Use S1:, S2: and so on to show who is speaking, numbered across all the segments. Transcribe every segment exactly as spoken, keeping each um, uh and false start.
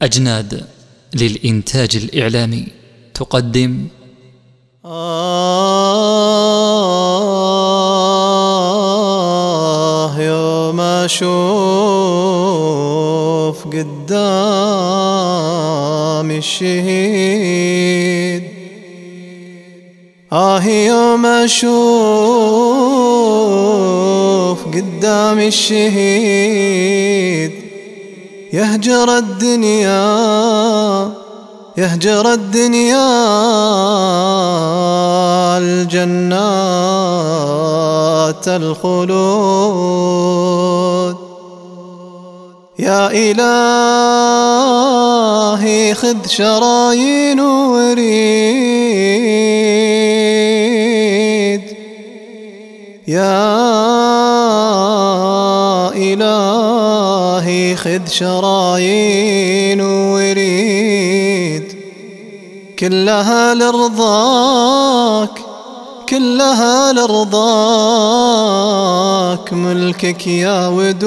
S1: أجناد للإنتاج الإعلامي تقدم
S2: آه يوم أشوف قدام الشهيد، آه يوم أشوف قدام الشهيد يهجر الدنيا يهجر الدنيا الجنات الخلود. يا إلهي خذ شرايين وريد، يا إلهي خذ شرايين وريد، كلها لرضاك كلها لرضاك ملكك يا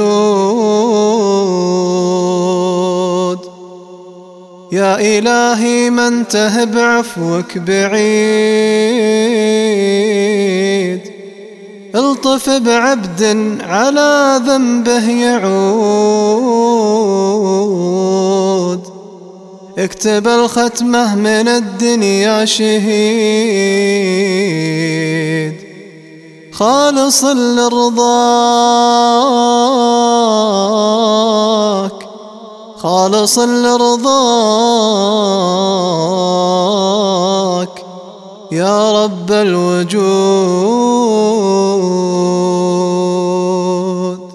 S2: ودود. يا إلهي ما انته بعفوك بعيد، الطف بعبد على ذنبه يعود، اكتب الختمه من الدنيا شهيد، خالص لرضاك خالص لرضاك يا رب الوجود.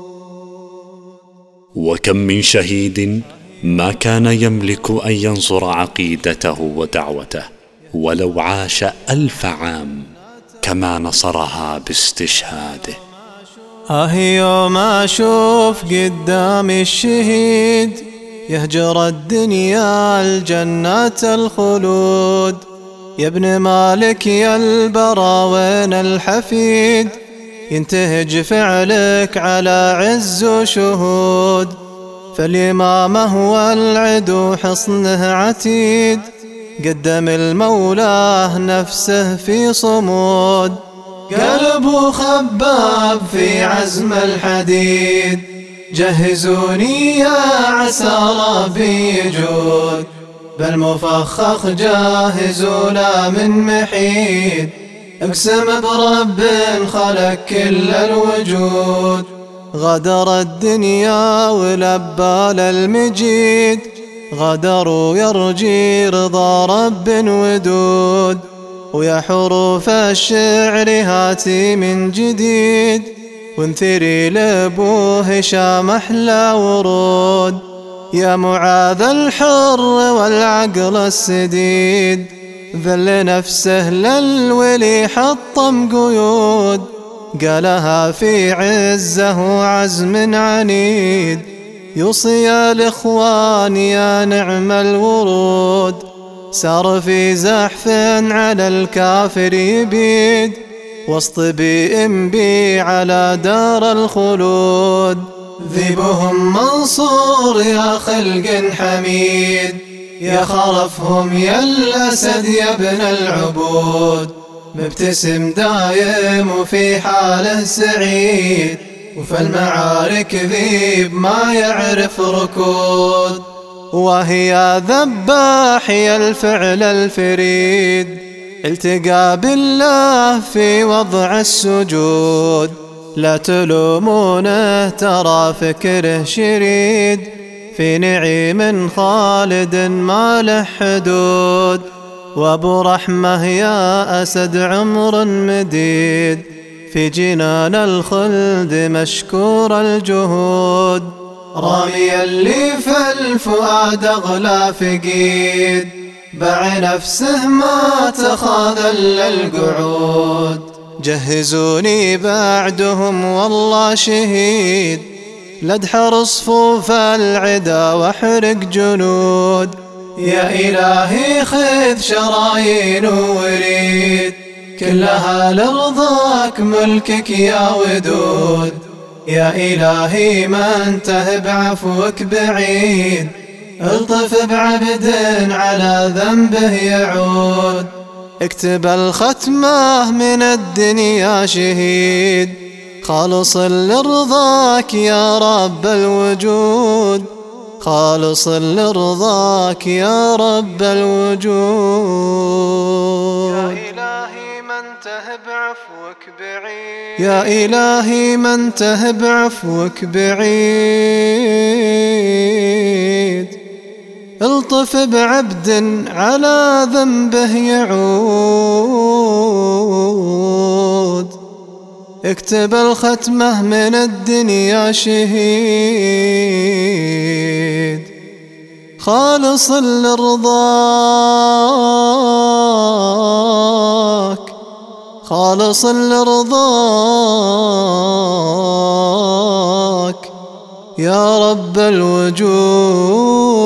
S3: وكم من شهيد ما كان يملك أن ينصر عقيدته ودعوته ولو عاش ألف عام كما نصرها باستشهاده.
S2: آه يوم أشوف قدام الشهيد يهجر الدنيا الجنات الخلود، يا ابن مالك يا البراوين الحفيد، ينتهج فعلك على عز وشهود، فالإمام هو العدو حصنه عتيد، قدم المولاه نفسه في صمود، قلبه خباب في عزم الحديد، جهزوني يا عسى ربي يجود، بالمفخخ جاهزوا لا من محيد، اقسم برب خلق كل الوجود، غدر الدنيا ولبال المجيد، غدروا يرجي رضا رب ودود، ويا حروف الشعر هاتي من جديد، وانثري لابو هشام احلى ورود، يا معاذ الحر والعقل السديد، ذل نفسه للولي حطم قيود، قالها في عزه عزم عنيد، يوصي الإخوان يا نعم الورود، سار في زحف على الكافر يبيد، وسط بئم بي على دار الخلود، ذيبهم منصور يا خلق حميد، يا خرفهم يا الأسد يا ابن العبود، مبتسم دايم وفي حاله سعيد، وفي المعارك ذيب ما يعرف ركود، وهي ذباح يا الفعل الفريد، التقى بالله في وضع السجود، لا تلومونه ترى فكره شريد، في نعيم خالد ما له حدود، وابو رحمه يا أسد عمر مديد، في جنان الخلد مشكور الجهود، رامي اللي في الفؤاد أغلى فقيد، باع نفسه ما تخاذل القعود، جهزوني بعدهم والله شهيد، لادحر صفوف العدا واحرق جنود، يا إلهي خذ شرايين وريد، كلها لرضاك ملكك يا ودود، يا إلهي ما انته بعفوك بعيد، الطف بعبد على ذنبه يعود، اكتب الختمة من الدنيا شهيد، خالص لرضاك يا رب الوجود، خالص لرضاك يا رب الوجود. يا إلهي من تهب عفوك بعيد، يا إلهي من تهب عفوك بعيد، الطف بعبد على ذنبه يعود، اكتب الختمة من الدنيا شهيد، خالص لرضاك، خالص لرضاك يا رب الوجود.